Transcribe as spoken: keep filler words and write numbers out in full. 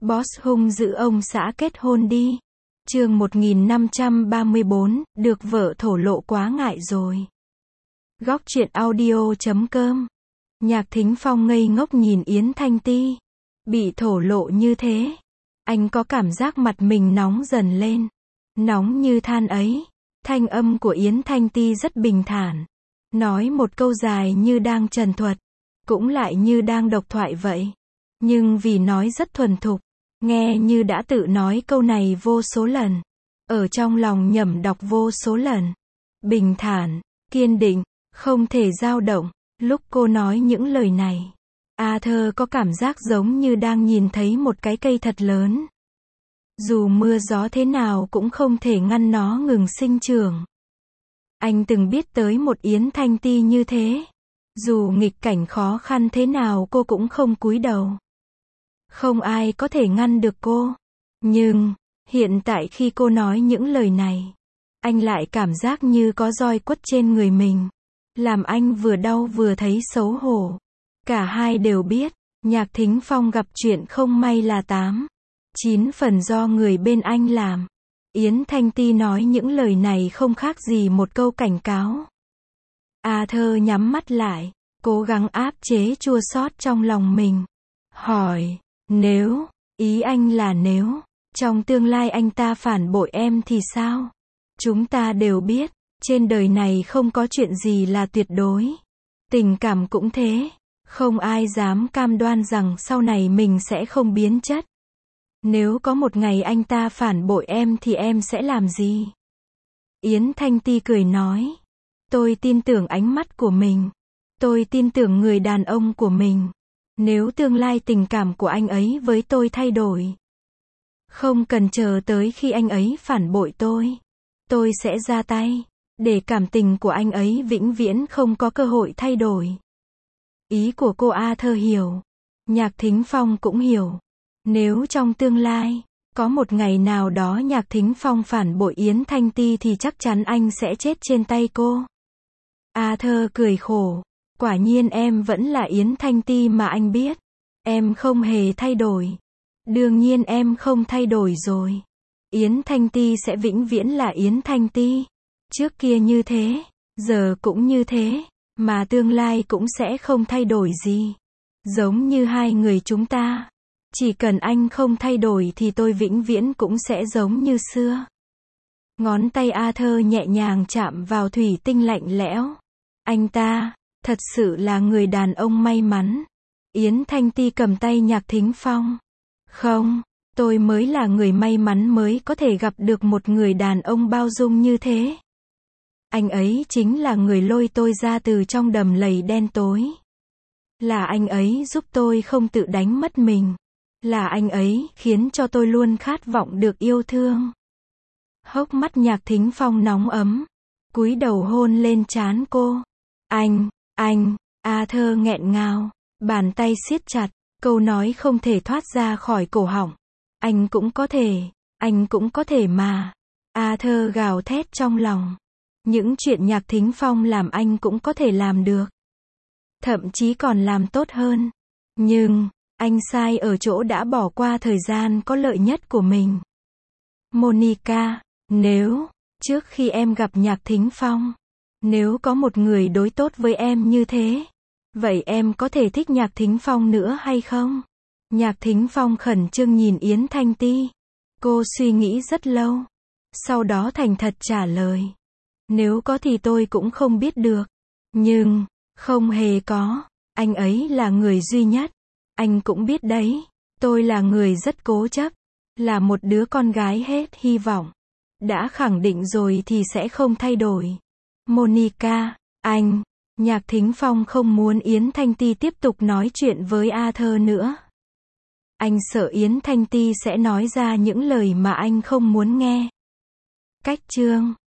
Boss hung dữ ông xã kết hôn đi. Chương một nghìn năm trăm ba mươi bốn, được vợ thổ lộ quá ngại rồi. Góc truyện audio chấm com. Nhạc Thính Phong ngây ngốc nhìn Yến Thanh Ti. Bị thổ lộ như thế, anh có cảm giác mặt mình nóng dần lên. Nóng như than ấy. Thanh âm của Yến Thanh Ti rất bình thản. Nói một câu dài như đang trần thuật, cũng lại như đang độc thoại vậy. Nhưng vì nói rất thuần thục, nghe như đã tự nói câu này vô số lần. Ở trong lòng nhẩm đọc vô số lần. Bình thản, kiên định, không thể dao động. Lúc cô nói những lời này, Arthur có cảm giác giống như đang nhìn thấy một cái cây thật lớn. Dù mưa gió thế nào cũng không thể ngăn nó ngừng sinh trưởng. Anh từng biết tới một Yến Thanh Ti như thế. Dù nghịch cảnh khó khăn thế nào cô cũng không cúi đầu. Không ai có thể ngăn được cô. Nhưng, hiện tại khi cô nói những lời này, anh lại cảm giác như có roi quất trên người mình. Làm anh vừa đau vừa thấy xấu hổ. Cả hai đều biết, Nhạc Thính Phong gặp chuyện không may là tám, chín phần do người bên anh làm. Yến Thanh Ti nói những lời này không khác gì một câu cảnh cáo. Arthur nhắm mắt lại, cố gắng áp chế chua xót trong lòng mình. Hỏi, nếu, ý anh là nếu, trong tương lai anh ta phản bội em thì sao? Chúng ta đều biết, trên đời này không có chuyện gì là tuyệt đối. Tình cảm cũng thế, không ai dám cam đoan rằng sau này mình sẽ không biến chất. Nếu có một ngày anh ta phản bội em thì em sẽ làm gì? Yến Thanh Ti cười nói. Tôi tin tưởng ánh mắt của mình. Tôi tin tưởng người đàn ông của mình. Nếu tương lai tình cảm của anh ấy với tôi thay đổi, không cần chờ tới khi anh ấy phản bội tôi, tôi sẽ ra tay, để cảm tình của anh ấy vĩnh viễn không có cơ hội thay đổi. Ý của cô Arthur hiểu. Nhạc Thính Phong cũng hiểu. Nếu trong tương lai, có một ngày nào đó Nhạc Thính Phong phản bội Yến Thanh Ti thì chắc chắn anh sẽ chết trên tay cô. Arthur cười khổ. Quả nhiên em vẫn là Yến Thanh Ti mà anh biết. Em không hề thay đổi. Đương nhiên em không thay đổi rồi. Yến Thanh Ti sẽ vĩnh viễn là Yến Thanh Ti. Trước kia như thế, giờ cũng như thế, mà tương lai cũng sẽ không thay đổi gì. Giống như hai người chúng ta. Chỉ cần anh không thay đổi thì tôi vĩnh viễn cũng sẽ giống như xưa. Ngón tay Arthur nhẹ nhàng chạm vào thủy tinh lạnh lẽo. Anh ta, thật sự là người đàn ông may mắn. Yến Thanh Ti cầm tay Nhạc Thính Phong. Không, tôi mới là người may mắn mới có thể gặp được một người đàn ông bao dung như thế. Anh ấy chính là người lôi tôi ra từ trong đầm lầy đen tối. Là anh ấy giúp tôi không tự đánh mất mình. Là anh ấy khiến cho tôi luôn khát vọng được yêu thương. Hốc mắt Nhạc Thính Phong nóng ấm, cúi đầu hôn lên trán cô. Anh, anh, Arthur nghẹn ngào, bàn tay siết chặt, câu nói không thể thoát ra khỏi cổ họng. Anh cũng có thể, anh cũng có thể mà. Arthur gào thét trong lòng. Những chuyện Nhạc Thính Phong làm anh cũng có thể làm được. Thậm chí còn làm tốt hơn. Nhưng, anh sai ở chỗ đã bỏ qua thời gian có lợi nhất của mình. Monica, nếu, trước khi em gặp Nhạc Thính Phong, nếu có một người đối tốt với em như thế, vậy em có thể thích Nhạc Thính Phong nữa hay không? Nhạc Thính Phong khẩn trương nhìn Yến Thanh Ti. Cô suy nghĩ rất lâu. Sau đó thành thật trả lời. Nếu có thì tôi cũng không biết được. Nhưng, không hề có. Anh ấy là người duy nhất. Anh cũng biết đấy. Tôi là người rất cố chấp. Là một đứa con gái hết hy vọng. Đã khẳng định rồi thì sẽ không thay đổi. Monica, anh. Nhạc Thính Phong không muốn Yến Thanh Ti tiếp tục nói chuyện với Arthur nữa. Anh sợ Yến Thanh Ti sẽ nói ra những lời mà anh không muốn nghe. Cách chương